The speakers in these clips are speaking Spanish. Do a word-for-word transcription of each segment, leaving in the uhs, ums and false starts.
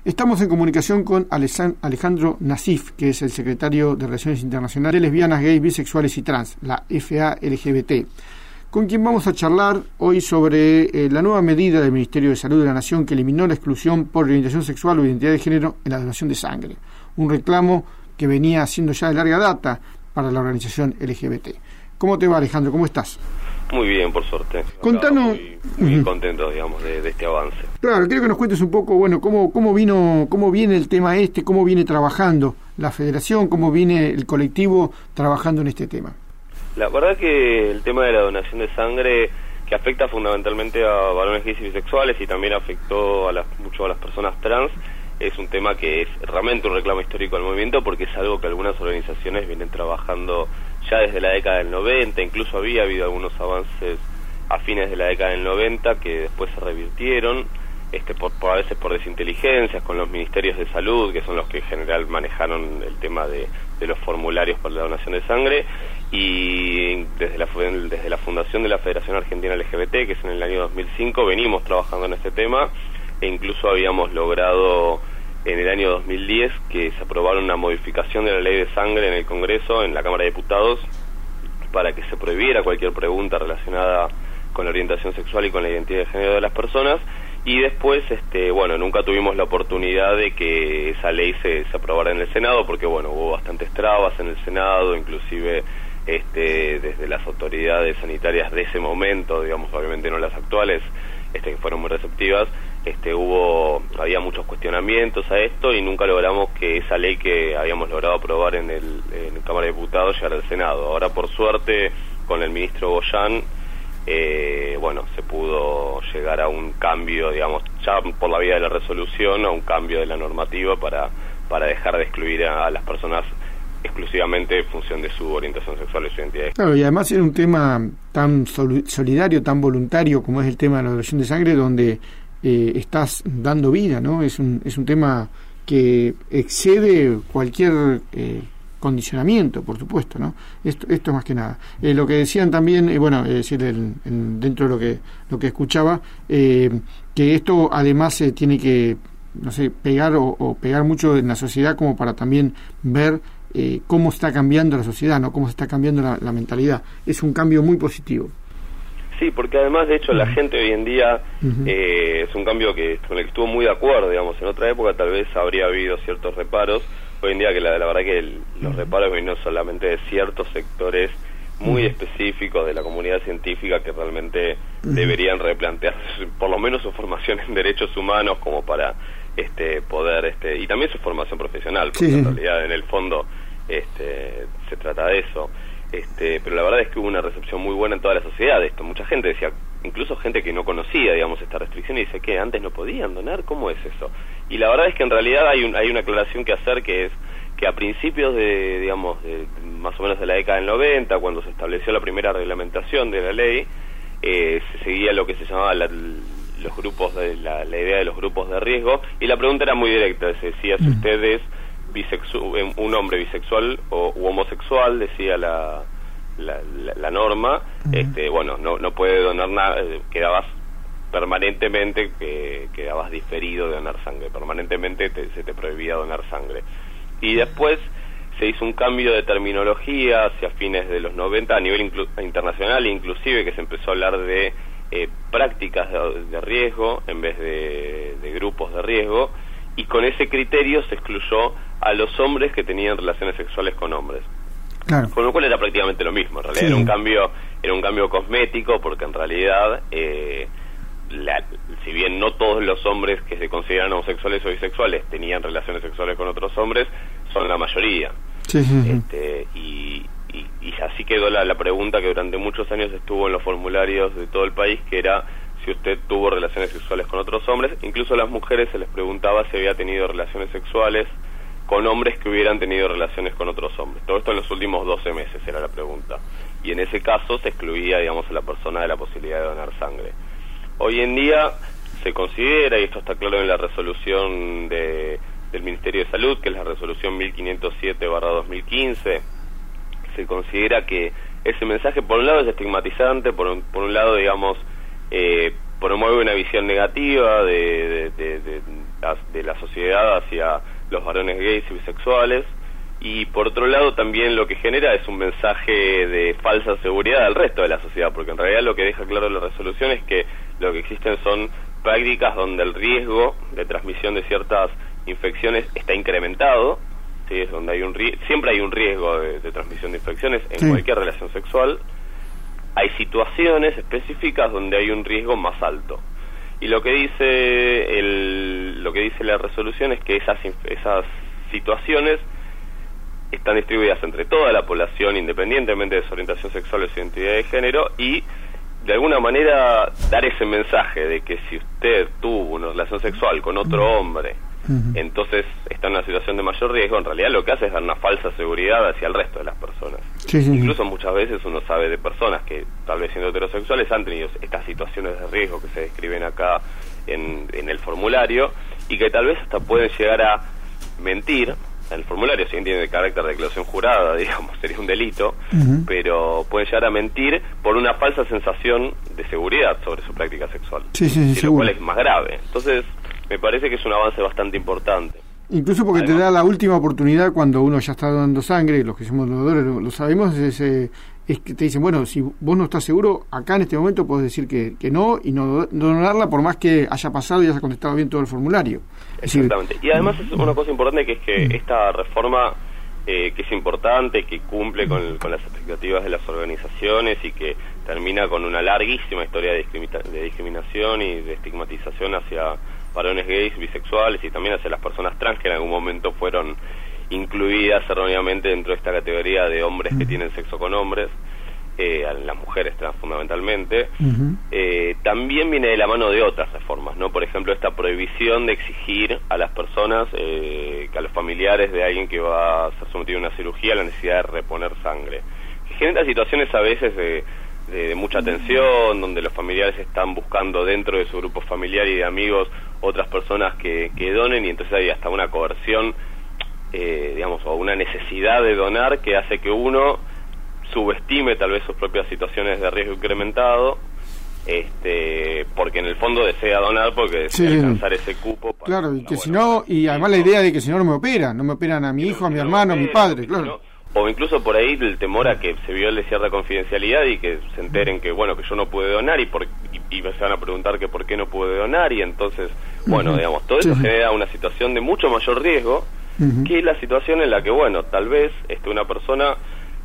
Estamos en comunicación con Alejandro Nassif, que es el secretario de Relaciones Internacionales de Lesbianas, Gays, Bisexuales y Trans, la F A L G B T, con quien vamos a charlar hoy sobre eh, la nueva medida del Ministerio de Salud de la Nación que eliminó la exclusión por orientación sexual o identidad de género en la donación de sangre, un reclamo que venía haciendo ya de larga data para la organización L G B T. ¿Cómo te va, Alejandro? ¿Cómo estás? Muy bien, por suerte. Contanos, muy, muy uh-huh. contento, digamos, de, de este avance. Claro, quiero que nos cuentes un poco, bueno, cómo cómo vino, cómo viene el tema este, cómo viene trabajando la Federación, cómo viene el colectivo trabajando en este tema. La verdad que el tema de la donación de sangre, que afecta fundamentalmente a varones gays y bisexuales y también afectó a las, mucho a las personas trans, es un tema que es realmente un reclamo histórico del movimiento, porque es algo que algunas organizaciones vienen trabajando ya desde la década del noventa, incluso había habido algunos avances a fines de la década del noventa que después se revirtieron, este, por, por a veces por desinteligencias con los ministerios de salud, que son los que en general manejaron el tema de, de los formularios para la donación de sangre, y desde la, desde la fundación de la Federación Argentina L G B T, que es en el año dos mil cinco, venimos trabajando en este tema, e incluso habíamos logrado en el año dos mil diez que se aprobara una modificación de la ley de sangre en el Congreso, en la Cámara de Diputados, para que se prohibiera cualquier pregunta relacionada con la orientación sexual y con la identidad de género de las personas. Y después, este, bueno, nunca tuvimos la oportunidad de que esa ley se, se aprobara en el Senado, porque bueno, hubo bastantes trabas en el Senado, inclusive este, desde las autoridades sanitarias de ese momento, digamos, obviamente no las actuales, este, que fueron muy receptivas. Este, hubo, había muchos cuestionamientos a esto y nunca logramos que esa ley que habíamos logrado aprobar en el en Cámara de Diputados llegara al Senado. Ahora, por suerte, con el ministro Goyan, eh, bueno, se pudo llegar a un cambio, digamos, ya por la vía de la resolución, a un cambio de la normativa para, para dejar de excluir a, a las personas exclusivamente en función de su orientación sexual y su identidad. Claro, y además era un tema tan solidario, tan voluntario como es el tema de la donación de sangre, donde Eh, estás dando vida, ¿no? Es un es un tema que excede cualquier eh, condicionamiento, por supuesto, ¿no? Esto esto más que nada. Eh, lo que decían también, eh, bueno, es decir, el, el, dentro de lo que lo que escuchaba, eh, que esto además eh, tiene que, no sé, pegar o, o pegar mucho en la sociedad como para también ver eh, cómo está cambiando la sociedad, ¿no? Cómo se está cambiando la, la mentalidad. Es un cambio muy positivo. Sí, porque además, de hecho, la gente hoy en día uh-huh. eh, es un cambio que con el que estuvo muy de acuerdo, digamos. En otra época tal vez habría habido ciertos reparos. Hoy en día que la, la verdad que el, los uh-huh. reparos vienen solamente de ciertos sectores muy uh-huh. específicos de la comunidad científica que realmente uh-huh. deberían replantearse por lo menos su formación en derechos humanos como para este poder, este y también su formación profesional, porque sí. en realidad en el fondo este se trata de eso. Este, pero la verdad es que hubo una recepción muy buena en toda la sociedad de esto. Mucha gente decía, incluso gente que no conocía, digamos, esta restricción, y dice que antes no podían donar, ¿cómo es eso? Y la verdad es que en realidad hay un, hay una aclaración que hacer, que es que a principios de, digamos, de, más o menos de la década del noventa, cuando se estableció la primera reglamentación de la ley, eh, se seguía lo que se llamaba la, los grupos de la, la idea de los grupos de riesgo, y la pregunta era muy directa, se decía si ustedes bisexual, un hombre bisexual o u homosexual, decía la la, la, la norma, uh-huh. este bueno, no no puede donar nada, quedabas permanentemente, que quedabas diferido de donar sangre, permanentemente te, se te prohibía donar sangre. Y después se hizo un cambio de terminología hacia fines de los noventa a nivel inclu- internacional, inclusive que se empezó a hablar de eh, prácticas de, de riesgo en vez de, de grupos de riesgo, y con ese criterio se excluyó a los hombres que tenían relaciones sexuales con hombres. Claro. Con lo cual era prácticamente lo mismo, en realidad sí. era un cambio era un cambio cosmético, porque en realidad eh, la, si bien no todos los hombres que se consideran homosexuales o bisexuales tenían relaciones sexuales con otros hombres, son la mayoría. Sí, sí, sí. Este, y, y, y así quedó la, la pregunta que durante muchos años estuvo en los formularios de todo el país, que era si usted tuvo relaciones sexuales con otros hombres. Incluso a las mujeres se les preguntaba si había tenido relaciones sexuales con hombres que hubieran tenido relaciones con otros hombres. Todo esto en los últimos doce meses era la pregunta. Y en ese caso se excluía, digamos, a la persona de la posibilidad de donar sangre. Hoy en día se considera, y esto está claro en la resolución de, del Ministerio de Salud, que es la resolución mil quinientos siete barra dos mil quince, se considera que ese mensaje, por un lado, es estigmatizante, por un, por un lado, digamos, eh, promueve una visión negativa de, de, de, de la, de la sociedad hacia los varones gays y bisexuales, y por otro lado también lo que genera es un mensaje de falsa seguridad al resto de la sociedad, porque en realidad lo que deja claro la resolución es que lo que existen son prácticas donde el riesgo de transmisión de ciertas infecciones está incrementado, ¿sí? Es donde hay un siempre hay un riesgo de, de transmisión de infecciones en sí. cualquier relación sexual. Hay situaciones específicas donde hay un riesgo más alto. Y lo que dice el, lo que dice la resolución es que esas esas situaciones están distribuidas entre toda la población, independientemente de su orientación sexual o su identidad de género, y de alguna manera dar ese mensaje de que si usted tuvo una relación sexual con otro hombre, uh-huh. entonces está en una situación de mayor riesgo, en realidad lo que hace es dar una falsa seguridad hacia el resto de las personas. Sí, sí, Incluso sí. muchas veces uno sabe de personas que, tal vez siendo heterosexuales, han tenido estas situaciones de riesgo que se describen acá en, en el formulario, y que tal vez hasta pueden llegar a mentir. El formulario, si bien tiene carácter de declaración jurada, digamos, sería un delito, uh-huh. pero pueden llegar a mentir por una falsa sensación de seguridad sobre su práctica sexual, sí, sí, sí, y lo cual es más grave. Entonces, me parece que es un avance bastante importante. Incluso porque Además, te da la última oportunidad cuando uno ya está dando sangre, los que somos donadores lo, lo sabemos, es, eh, es que te dicen, bueno, si vos no estás seguro, acá en este momento podés decir que, que no, y no, no donarla por más que haya pasado y haya contestado bien todo el formulario. Exactamente. Y además es una cosa importante, que es que esta reforma, eh, que es importante, que cumple con, con las expectativas de las organizaciones y que termina con una larguísima historia de, discrimina- de discriminación y de estigmatización hacia varones gays, bisexuales y también hacia las personas trans, que en algún momento fueron incluidas erróneamente dentro de esta categoría de hombres que tienen sexo con hombres, eh, a las mujeres trans fundamentalmente. Uh-huh. eh, también viene de la mano de otras reformas, ¿no? Por ejemplo, esta prohibición de exigir a las personas, eh, a los familiares de alguien que va a ser sometido a una cirugía, la necesidad de reponer sangre, que genera situaciones a veces de, de, de mucha tensión, donde los familiares están buscando dentro de su grupo familiar y de amigos otras personas que, que donen, y entonces hay hasta una coerción, eh, digamos, o una necesidad de donar que hace que uno subestime tal vez sus propias situaciones de riesgo incrementado, este, porque en el fondo desea donar porque desea sí, alcanzar ese cupo para, claro, y que si no, y además la idea de que si no no me operan, no me operan a mi hijo, a mi hermano, a mi padre, claro. O incluso por ahí el temor a que se viole cierta confidencialidad y que se enteren que, bueno, que yo no pude donar y, por, y, y se van a preguntar que por qué no pude donar, y entonces, bueno, uh-huh. digamos, todo eso sí. genera una situación de mucho mayor riesgo, uh-huh. que la situación en la que, bueno, tal vez este, una persona,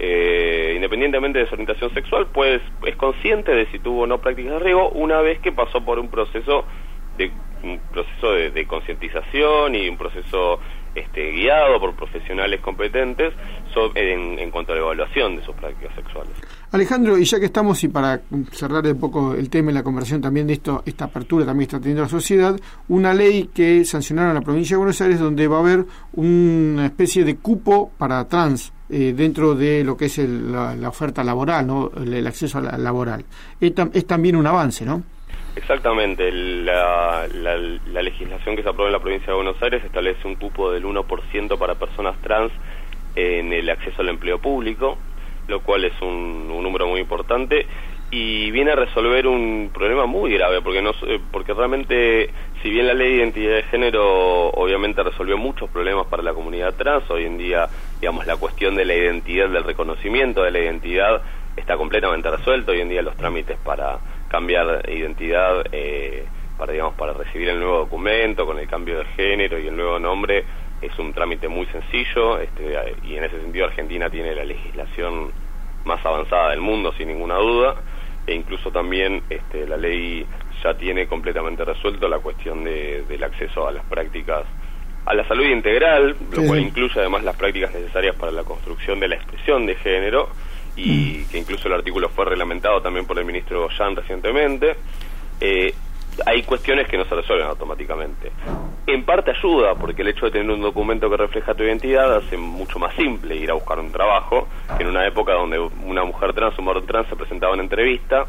eh, independientemente de su orientación sexual, pues es consciente de si tuvo o no prácticas de riesgo una vez que pasó por un proceso de un proceso de, de concientización y un proceso este, guiado por profesionales competentes sobre, en, en cuanto a la evaluación de sus prácticas sexuales. Alejandro, y ya que estamos, y para cerrar un poco el tema y la conversación también de esto, esta apertura también está teniendo la sociedad, una ley que sancionaron en la provincia de Buenos Aires donde va a haber una especie de cupo para trans eh, dentro de lo que es el, la, la oferta laboral, ¿no? el, el acceso a la laboral. Es, tam, es también un avance, ¿no? Exactamente, la, la, la legislación que se aprobó en la provincia de Buenos Aires establece un cupo del uno por ciento para personas trans en el acceso al empleo público, lo cual es un, un número muy importante y viene a resolver un problema muy grave, porque no porque realmente, si bien la ley de identidad de género obviamente resolvió muchos problemas para la comunidad trans, hoy en día, digamos, la cuestión de la identidad, del reconocimiento de la identidad está completamente resuelto. Hoy en día los trámites para cambiar identidad, eh, para digamos para recibir el nuevo documento con el cambio de género y el nuevo nombre es un trámite muy sencillo, este, y en ese sentido Argentina tiene la legislación más avanzada del mundo sin ninguna duda, e incluso también este, la ley ya tiene completamente resuelto la cuestión de, del acceso a las prácticas, a la salud integral, lo sí. cual incluye además las prácticas necesarias para la construcción de la expresión de género, y que incluso el artículo fue reglamentado también por el ministro Goyan recientemente. Eh, hay cuestiones que no se resuelven automáticamente. En parte ayuda, porque el hecho de tener un documento que refleja tu identidad hace mucho más simple ir a buscar un trabajo, que en una época donde una mujer trans o un varón trans se presentaba en entrevista,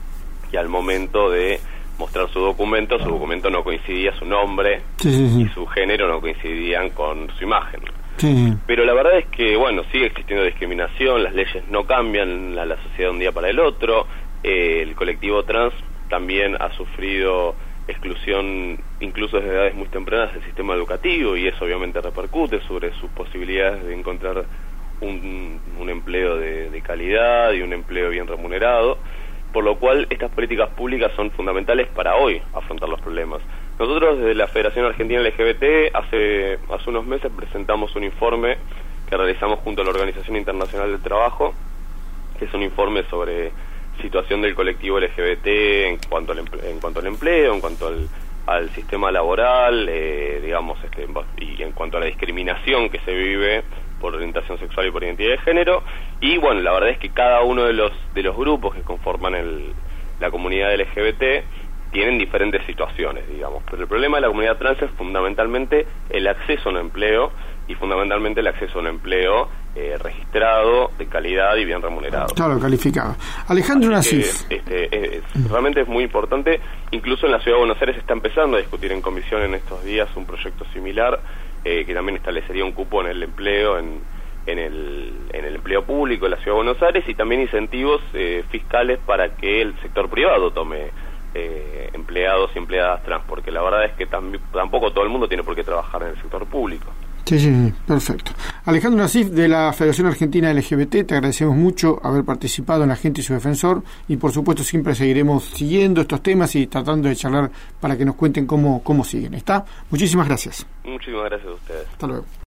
y al momento de mostrar su documento, su documento no coincidía, su nombre sí, sí, sí. y su género no coincidían con su imagen. Sí. Pero la verdad es que, bueno, sigue existiendo discriminación, las leyes no cambian a la sociedad de un día para el otro, eh, el colectivo trans también ha sufrido exclusión incluso desde edades muy tempranas del sistema educativo, y eso obviamente repercute sobre sus posibilidades de encontrar un, un empleo de, de calidad y un empleo bien remunerado, por lo cual estas políticas públicas son fundamentales para hoy afrontar los problemas. Nosotros desde la Federación Argentina L G B T hace, hace unos meses presentamos un informe que realizamos junto a la Organización Internacional del Trabajo, que es un informe sobre situación del colectivo L G B T en cuanto al empleo, en cuanto al empleo, en cuanto al, al sistema laboral, eh, digamos, este, y en cuanto a la discriminación que se vive por orientación sexual y por identidad de género. Y bueno, la verdad es que cada uno de los de los grupos que conforman el, la comunidad L G B T tienen diferentes situaciones, digamos, pero el problema de la comunidad trans es fundamentalmente el acceso a un empleo, y fundamentalmente el acceso a un empleo eh, registrado, de calidad y bien remunerado. Claro, calificado. Alejandro Nassif. Este, es, realmente es muy importante. Incluso en la Ciudad de Buenos Aires se está empezando a discutir en comisión en estos días un proyecto similar eh, que también establecería un cupo en el empleo, en, en, el, en el empleo público de la Ciudad de Buenos Aires, y también incentivos eh, fiscales para que el sector privado tome eh, empleados y empleadas trans, porque la verdad es que tam- tampoco todo el mundo tiene por qué trabajar en el sector público. Sí, sí, sí, perfecto. Alejandro Nassif, de la Federación Argentina L G B T, te agradecemos mucho haber participado en La Gente y su Defensor, y por supuesto siempre seguiremos siguiendo estos temas y tratando de charlar para que nos cuenten cómo, cómo siguen. ¿Está? Muchísimas gracias. Muchísimas gracias a ustedes. Hasta luego.